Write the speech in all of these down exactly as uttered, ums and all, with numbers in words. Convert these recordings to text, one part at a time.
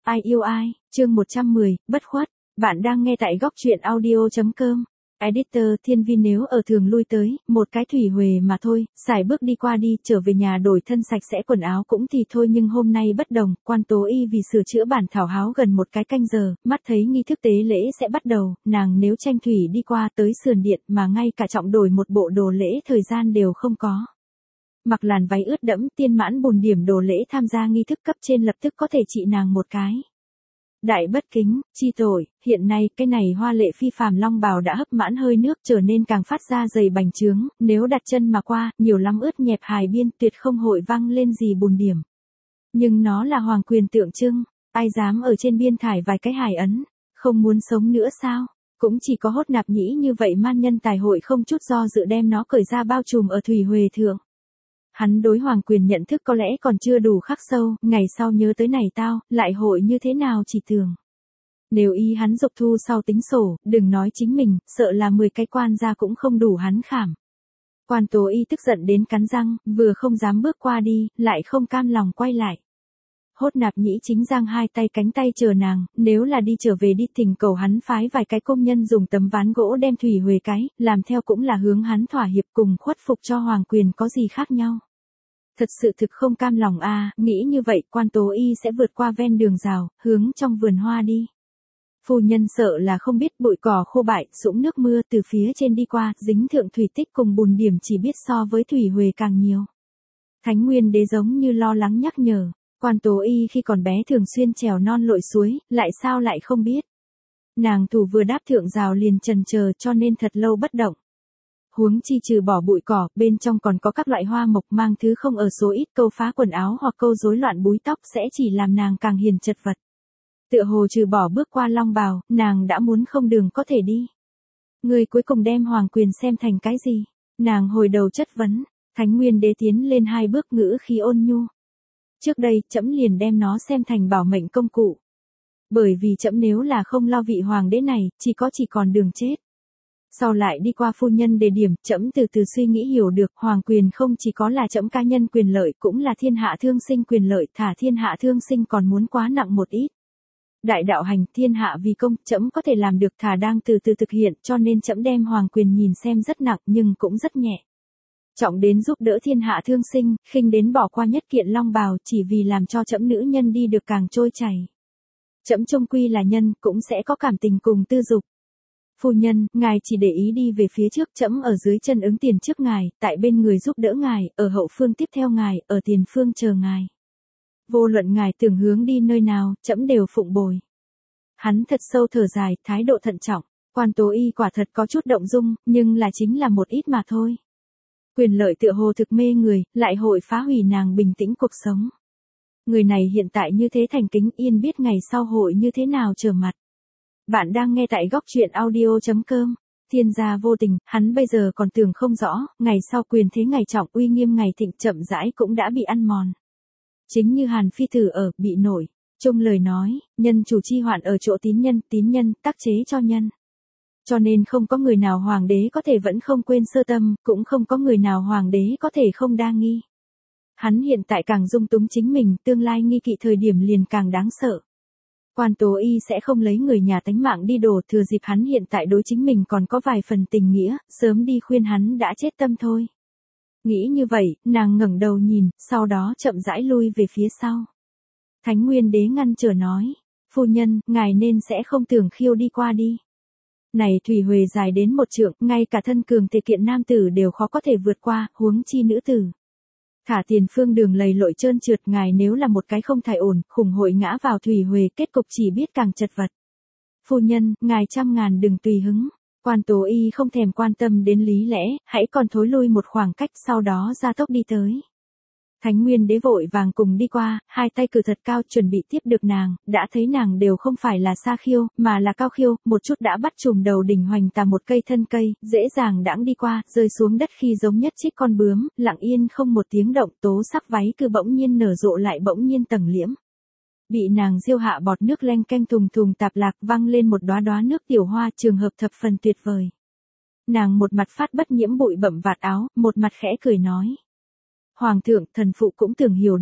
Ai yêu ai, chương một trăm mười, bất khuất. Bạn đang nghe tại góc truyện audio chấm com. Editor Thiên Vi nếu ở thường lui tới, một cái thủy huề mà thôi, xài bước đi qua đi, trở về nhà đổi thân sạch sẽ quần áo cũng thì thôi nhưng hôm nay bất đồng, Quan Tố Y vì sửa chữa bản thảo háo gần một cái canh giờ, mắt thấy nghi thức tế lễ sẽ bắt đầu, nàng nếu tranh thủy đi qua tới sườn điện mà ngay cả trọng đổi một bộ đồ lễ thời gian đều không có. Mặc làn váy ướt đẫm tiên mãn bùn điểm đồ lễ tham gia nghi thức cấp trên lập tức có thể trị nàng một cái. Đại bất kính, chi tội, hiện nay cái này hoa lệ phi phàm long bào đã hấp mãn hơi nước trở nên càng phát ra dày bành trướng, nếu đặt chân mà qua, nhiều lắm ướt nhẹp hài biên tuyệt không hội văng lên gì bùn điểm. Nhưng nó là hoàng quyền tượng trưng, ai dám ở trên biên thải vài cái hài ấn, không muốn sống nữa sao? Cũng chỉ có Hốt Nạp Nhĩ như vậy man nhân tài hội không chút do dự đem nó cởi ra bao trùm ở thủy huề thượng. Hắn đối hoàng quyền nhận thức có lẽ còn chưa đủ khắc sâu, ngày sau nhớ tới này tao, lại hội như thế nào chỉ tưởng. Nếu y hắn dục thu sau tính sổ, đừng nói chính mình, sợ là mười cái quan gia cũng không đủ hắn khảm. Quan Tố Y tức giận đến cắn răng, vừa không dám bước qua đi, lại không cam lòng quay lại. Hốt Nạp Nhĩ chính giang hai tay cánh tay chờ nàng, nếu là đi trở về đi thỉnh cầu hắn phái vài cái công nhân dùng tấm ván gỗ đem thủy huề cái, làm theo cũng là hướng hắn thỏa hiệp cùng khuất phục cho hoàng quyền có gì khác nhau. Thật sự thực không cam lòng a, à, nghĩ như vậy Quan Tố Y sẽ vượt qua ven đường rào, hướng trong vườn hoa đi. Phu nhân sợ là không biết bụi cỏ khô bại, sũng nước mưa từ phía trên đi qua, dính thượng thủy tích cùng bùn điểm chỉ biết so với thủy huề càng nhiều. Thánh Nguyên Đế giống như lo lắng nhắc nhở, Quan Tố Y khi còn bé thường xuyên trèo non lội suối, lại sao lại không biết. Nàng thủ vừa đáp thượng rào liền chần chờ cho nên thật lâu bất động. Huống chi trừ bỏ bụi cỏ, bên trong còn có các loại hoa mộc mang thứ không ở số ít câu phá quần áo hoặc câu rối loạn búi tóc sẽ chỉ làm nàng càng hiền chật vật. Tựa hồ trừ bỏ bước qua long bào, nàng đã muốn không đường có thể đi. Người cuối cùng đem hoàng quyền xem thành cái gì? Nàng hồi đầu chất vấn, Thánh Nguyên Đế tiến lên hai bước ngữ khí ôn nhu. Trước đây, trẫm liền đem nó xem thành bảo mệnh công cụ. Bởi vì trẫm nếu là không lo vị hoàng đế này, chỉ có chỉ còn đường chết. Sau lại đi qua phu nhân đề điểm, trẫm từ từ suy nghĩ hiểu được, hoàng quyền không chỉ có là trẫm cá nhân quyền lợi, cũng là thiên hạ thương sinh quyền lợi, thả thiên hạ thương sinh còn muốn quá nặng một ít. Đại đạo hành thiên hạ vì công, trẫm có thể làm được thả đang từ từ thực hiện, cho nên trẫm đem hoàng quyền nhìn xem rất nặng nhưng cũng rất nhẹ. Trọng đến giúp đỡ thiên hạ thương sinh, khinh đến bỏ qua nhất kiện long bào chỉ vì làm cho trẫm nữ nhân đi được càng trôi chảy. Trẫm chung quy là nhân, cũng sẽ có cảm tình cùng tư dục. Phu nhân, ngài chỉ để ý đi về phía trước, trẫm ở dưới chân ứng tiền trước ngài, tại bên người giúp đỡ ngài, ở hậu phương tiếp theo ngài, ở tiền phương chờ ngài. Vô luận ngài tưởng hướng đi nơi nào, trẫm đều phụng bồi. Hắn thật sâu thở dài, thái độ thận trọng, Quan Tố Y quả thật có chút động dung, nhưng là chính là một ít mà thôi. Quyền lợi tựa hồ thực mê người, lại hội phá hủy nàng bình tĩnh cuộc sống. Người này hiện tại như thế thành kính yên biết ngày sau hội như thế nào trở mặt. Bạn đang nghe tại góc truyện audio chấm com. Thiên gia vô tình, hắn bây giờ còn tưởng không rõ, ngày sau quyền thế ngày trọng uy nghiêm ngày thịnh chậm rãi cũng đã bị ăn mòn. Chính như Hàn Phi Tử ở, bị nổi. Chung lời nói, nhân chủ chi hoạn ở chỗ tín nhân, tín nhân, tác chế cho nhân. Cho nên không có người nào hoàng đế có thể vẫn không quên sơ tâm, cũng không có người nào hoàng đế có thể không đa nghi. Hắn hiện tại càng dung túng chính mình, tương lai nghi kỵ thời điểm liền càng đáng sợ. Quan Tố Y sẽ không lấy người nhà tánh mạng đi đổ, thừa dịp hắn hiện tại đối chính mình còn có vài phần tình nghĩa, sớm đi khuyên hắn đã chết tâm thôi. Nghĩ như vậy, nàng ngẩng đầu nhìn, sau đó chậm rãi lui về phía sau. Thánh Nguyên Đế ngăn trở nói, phu nhân, ngài nên sẽ không tưởng khiêu đi qua đi. Này thủy huề dài đến một trượng, ngay cả thân cường thể kiện nam tử đều khó có thể vượt qua, huống chi nữ tử. Thả tiền phương đường lầy lội trơn trượt, ngài nếu là một cái không thải ổn, khủng hội ngã vào thủy huề, kết cục chỉ biết càng chật vật. Phu nhân, ngài trăm ngàn đừng tùy hứng. Quan Tố Y không thèm quan tâm đến lý lẽ, hãy còn thối lui một khoảng cách sau đó ra tốc đi tới. Thánh Nguyên Đế vội vàng cùng đi qua, hai tay cử thật cao chuẩn bị tiếp được nàng, đã thấy nàng đều không phải là xa khiêu, mà là cao khiêu, một chút đã bắt chùm đầu đỉnh hoành tà một cây thân cây, dễ dàng đãng đi qua, rơi xuống đất khi giống nhất trích con bướm, lặng yên không một tiếng động, tố sắc váy cứ bỗng nhiên nở rộ lại bỗng nhiên tầng liễm. Bị nàng diêu hạ bọt nước leng keng thùng thùng tạp lạc văng lên một đóa đóa nước tiểu hoa, trường hợp thập phần tuyệt vời. Nàng một mặt phát bất nhiễm bụi bẩm vạt áo, một mặt khẽ cười nói. Hoàng thượng, thần phụ cũng tưởng hiểu được,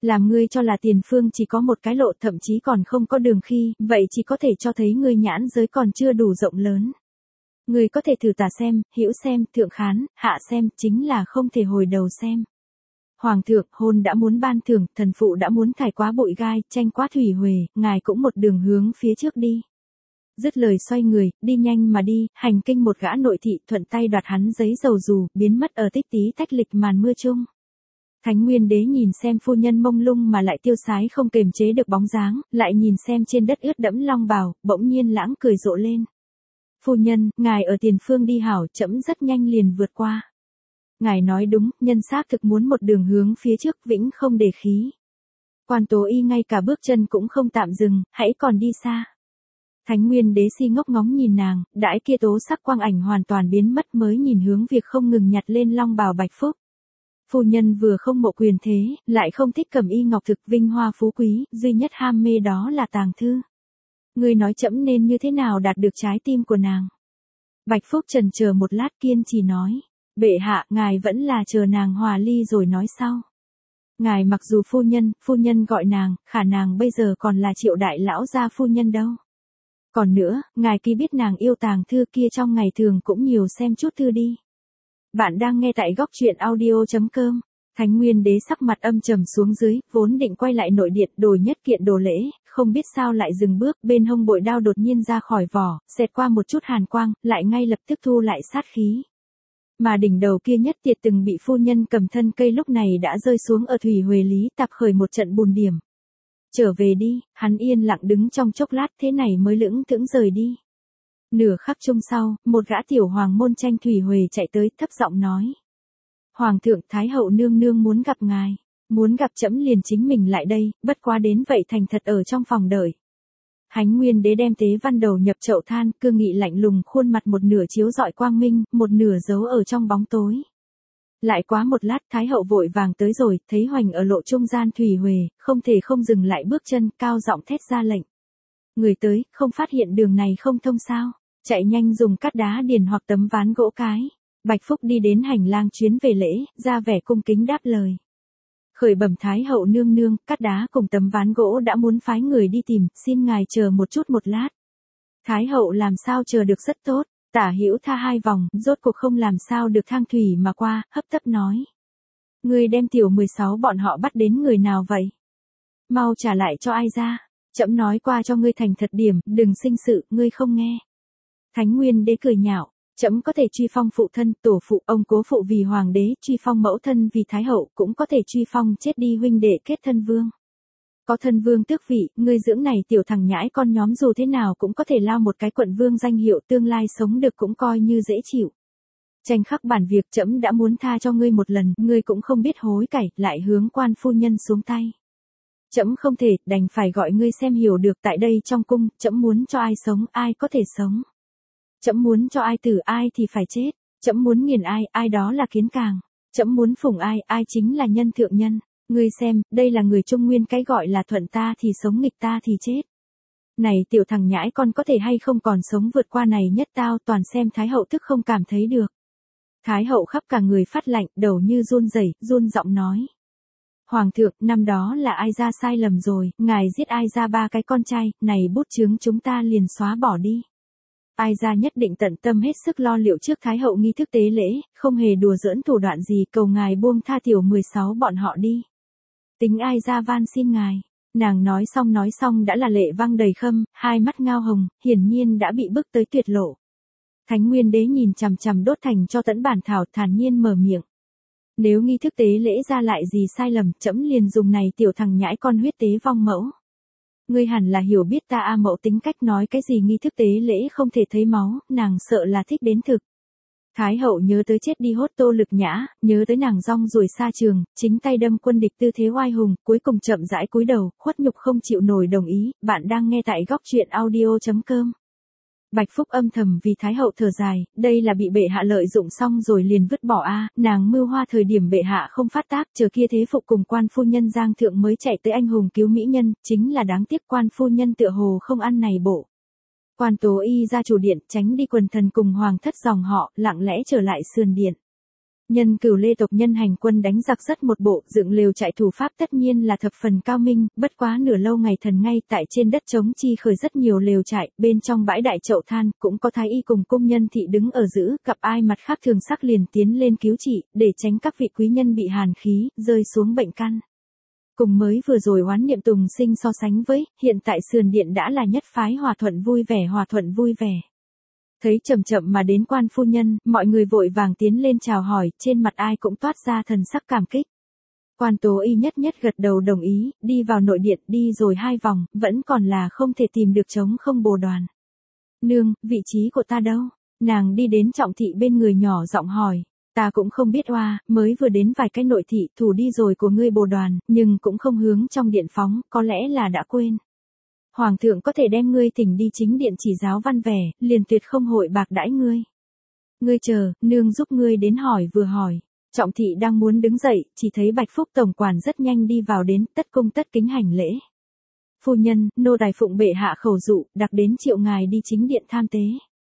Làm ngươi cho là tiền phương chỉ có một cái lộ thậm chí còn không có đường khi, vậy chỉ có thể cho thấy ngươi nhãn giới còn chưa đủ rộng lớn. Ngươi có thể thử tả xem, hữu xem, thượng khán, hạ xem, chính là không thể hồi đầu xem. Hoàng thượng, hôn đã muốn ban thưởng, thần phụ đã muốn thải quá bụi gai, tranh quá thủy huề, ngài cũng một đường hướng phía trước đi. Dứt lời xoay người, đi nhanh mà đi, hành kinh một gã nội thị thuận tay đoạt hắn giấy dầu dù, biến mất ở tích tí tách lịch màn mưa chung. Thánh Nguyên Đế nhìn xem phu nhân mông lung mà lại tiêu sái không kềm chế được bóng dáng, lại nhìn xem trên đất ướt đẫm long bào, bỗng nhiên lãng cười rộ lên. Phu nhân, ngài ở tiền phương đi hảo, trẫm rất nhanh liền vượt qua. Ngài nói đúng, nhân xác thực muốn một đường hướng phía trước vĩnh không để khí. Quan Tố Y ngay cả bước chân cũng không tạm dừng, hãy còn đi xa. Thánh Nguyên Đế si ngốc ngóng nhìn nàng, đãi kia tố sắc quang ảnh hoàn toàn biến mất mới nhìn hướng việc không ngừng nhặt lên long bào Bạch Phúc. Phu nhân vừa không mộ quyền thế, lại không thích cẩm y ngọc thực vinh hoa phú quý, duy nhất ham mê đó là tàng thư. Ngươi nói trẫm nên như thế nào đạt được trái tim của nàng. Bạch Phúc chần chờ một lát kiên trì nói, bệ hạ, ngài vẫn là chờ nàng hòa ly rồi nói sau. Ngài mặc dù phu nhân, phu nhân gọi nàng, khả nàng bây giờ còn là Triệu đại lão gia phu nhân đâu. Còn nữa, ngài khi biết nàng yêu tàng thư kia trong ngày thường cũng nhiều xem chút thư đi. Bạn đang nghe tại góc truyện audio chấm com. Thánh Nguyên Đế sắc mặt âm trầm xuống dưới, vốn định quay lại nội điện đổi nhất kiện đồ lễ, không biết sao lại dừng bước, bên hông bội đao đột nhiên ra khỏi vỏ, xẹt qua một chút hàn quang, lại ngay lập tức thu lại sát khí. Mà đỉnh đầu kia nhất tiệt từng bị phu nhân cầm thân cây lúc này đã rơi xuống ở thủy huề lý tạp khởi một trận bùn điểm. Trở về đi, hắn yên lặng đứng trong chốc lát thế này mới lững thững rời đi. Nửa khắc chung sau, một gã tiểu hoàng môn tranh thủy huề chạy tới thấp giọng nói. Hoàng thượng Thái hậu nương nương muốn gặp ngài, muốn gặp trẫm liền chính mình lại đây, bất quá đến vậy thành thật ở trong phòng đợi. Hánh Nguyên Đế đem tế văn đầu nhập chậu than, cương nghị lạnh lùng khuôn mặt một nửa chiếu rọi quang minh, một nửa giấu ở trong bóng tối. Lại quá một lát Thái hậu vội vàng tới rồi, thấy hoành ở lộ trung gian thủy huề, không thể không dừng lại bước chân, cao giọng thét ra lệnh. Người tới, không phát hiện đường này không thông sao, chạy nhanh dùng cát đá điền hoặc tấm ván gỗ cái. Bạch Phúc đi đến hành lang chuyến về lễ, ra vẻ cung kính đáp lời. Khởi bẩm Thái hậu nương nương, cát đá cùng tấm ván gỗ đã muốn phái người đi tìm, xin ngài chờ một chút một lát. Thái hậu làm sao chờ được rất tốt, tả hữu tha hai vòng, rốt cuộc không làm sao được thang thủy mà qua, hấp tấp nói. Ngươi đem tiểu mười sáu bọn họ bắt đến người nào vậy? Mau trả lại cho ai ra, trẫm nói qua cho ngươi thành thật điểm, đừng sinh sự, ngươi không nghe. Thánh Nguyên Đế cười nhạo. Trẫm có thể truy phong phụ thân, tổ phụ, ông cố phụ vì hoàng đế, truy phong mẫu thân vì thái hậu, cũng có thể truy phong chết đi huynh đệ kết thân vương. Có thân vương tước vị, ngươi dưỡng này tiểu thằng nhãi con nhóm dù thế nào cũng có thể lao một cái quận vương danh hiệu, tương lai sống được cũng coi như dễ chịu. Tranh khắc bản việc trẫm đã muốn tha cho ngươi một lần, ngươi cũng không biết hối cải, lại hướng quan phu nhân xuống tay. Trẫm không thể, đành phải gọi ngươi xem hiểu được tại đây trong cung, trẫm muốn cho ai sống, ai có thể sống. Trẫm muốn cho ai tử ai thì phải chết, trẫm muốn nghiền ai, ai đó là kiến càng, trẫm muốn phụng ai, ai chính là nhân thượng nhân. Ngươi xem, đây là người Trung Nguyên cái gọi là thuận ta thì sống nghịch ta thì chết. Này tiểu thằng nhãi con có thể hay không còn sống vượt qua này nhất tao, toàn xem Thái hậu tức không cảm thấy được. Thái hậu khắp cả người phát lạnh, đầu như run rẩy, run giọng nói. Hoàng thượng, năm đó là ai ra sai lầm rồi, ngài giết ai ra ba cái con trai, này bút chướng chúng ta liền xóa bỏ đi. Ai ra nhất định tận tâm hết sức lo liệu trước Thái hậu nghi thức tế lễ, không hề đùa giỡn thủ đoạn gì, cầu ngài buông tha tiểu mười sáu bọn họ đi. Tính ai ra van xin ngài. Nàng nói xong nói xong đã là lệ văng đầy khâm, hai mắt ngao hồng, hiển nhiên đã bị bức tới tuyệt lộ. Thánh Nguyên Đế nhìn chằm chằm đốt thành cho tẫn bản thảo, thản nhiên mở miệng. Nếu nghi thức tế lễ ra lại gì sai lầm, trẫm liền dùng này tiểu thằng nhãi con huyết tế vong mẫu. Ngươi hẳn là hiểu biết ta A Mậu tính cách nói cái gì nghi thức tế lễ không thể thấy máu, nàng sợ là thích đến thực. Thái hậu nhớ tới chết đi hốt Tô Lực Nhã, nhớ tới nàng rong ruổi xa trường, chính tay đâm quân địch tư thế oai hùng, cuối cùng chậm rãi cúi đầu, khuất nhục không chịu nổi đồng ý. Bạn đang nghe tại góc truyện audio chấm com. Bạch Phúc âm thầm vì Thái hậu thở dài, đây là bị bệ hạ lợi dụng xong rồi liền vứt bỏ a, nàng mưu hoa thời điểm bệ hạ không phát tác, chờ kia thế phục cùng quan phu nhân Giang thượng mới chạy tới anh hùng cứu mỹ nhân, chính là đáng tiếc quan phu nhân tựa hồ không ăn này bộ. Quan Tố Y ra chủ điện, tránh đi quần thần cùng hoàng thất dòng họ, lặng lẽ trở lại sườn điện. Nhân Cửu Lê tộc nhân hành quân đánh giặc rất một bộ, dựng lều trại thủ pháp tất nhiên là thập phần cao minh, bất quá nửa lâu ngày thần ngay tại trên đất trống chi khởi rất nhiều lều trại, bên trong bãi đại chậu than, cũng có thái y cùng cung nhân thị đứng ở giữ, gặp ai mặt khác thường sắc liền tiến lên cứu trị, để tránh các vị quý nhân bị hàn khí, rơi xuống bệnh căn. Cùng mới vừa rồi oán niệm Tùng Sinh so sánh với, hiện tại sườn điện đã là nhất phái hòa thuận vui vẻ hòa thuận vui vẻ. Thấy chậm chậm mà đến quan phu nhân, mọi người vội vàng tiến lên chào hỏi, trên mặt ai cũng toát ra thần sắc cảm kích. Quan Tố Y nhất nhất gật đầu đồng ý, đi vào nội điện đi rồi hai vòng, vẫn còn là không thể tìm được trống không bồ đoàn. Nương, vị trí của ta đâu? Nàng đi đến Trọng Thị bên người nhỏ giọng hỏi. Ta cũng không biết oa, mới vừa đến vài cái nội thị thủ đi rồi của ngươi bồ đoàn, nhưng cũng không hướng trong điện phóng, có lẽ là đã quên. Hoàng thượng có thể đem ngươi thỉnh đi chính điện chỉ giáo văn vẻ, liền tuyệt không hội bạc đãi ngươi. Ngươi chờ, nương giúp ngươi đến hỏi vừa hỏi. Trọng Thị đang muốn đứng dậy, chỉ thấy Bạch Phúc tổng quản rất nhanh đi vào đến, tất cung tất kính hành lễ. Phu nhân, nô tài phụng bệ hạ khẩu dụ, đặc đến triệu ngài đi chính điện tham tế.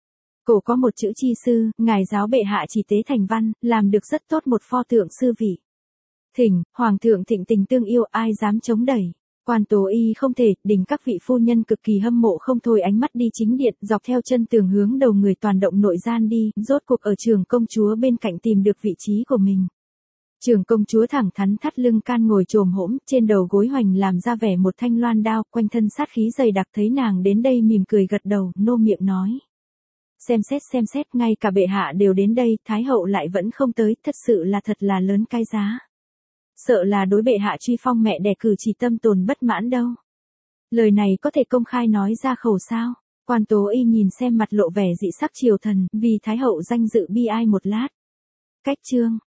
Cổ có một chữ chi sư, ngài giáo bệ hạ chỉ tế thành văn, làm được rất tốt một pho tượng sư vị. Thỉnh, hoàng thượng thịnh tình tương yêu, ai dám chống đẩy. Quan Tố Y không thể, đình các vị phu nhân cực kỳ hâm mộ không thôi ánh mắt đi chính điện, dọc theo chân tường hướng đầu người toàn động nội gian đi, rốt cuộc ở trường công chúa bên cạnh tìm được vị trí của mình. Trường công chúa thẳng thắn thắt lưng can ngồi trồm hỗn, trên đầu gối hoành làm ra vẻ một thanh loan đao, quanh thân sát khí dày đặc thấy nàng đến đây mỉm cười gật đầu, nô miệng nói. Xem xét xem xét, ngay cả bệ hạ đều đến đây, thái hậu lại vẫn không tới, thật sự là thật là lớn cái giá. Sợ là đối bệ hạ truy phong mẹ đẻ cử chỉ tâm tồn bất mãn đâu. Lời này có thể công khai nói ra khẩu sao? Quan Tố Y nhìn xem mặt lộ vẻ dị sắc triều thần, vì thái hậu danh dự bi ai một lát. Cách chương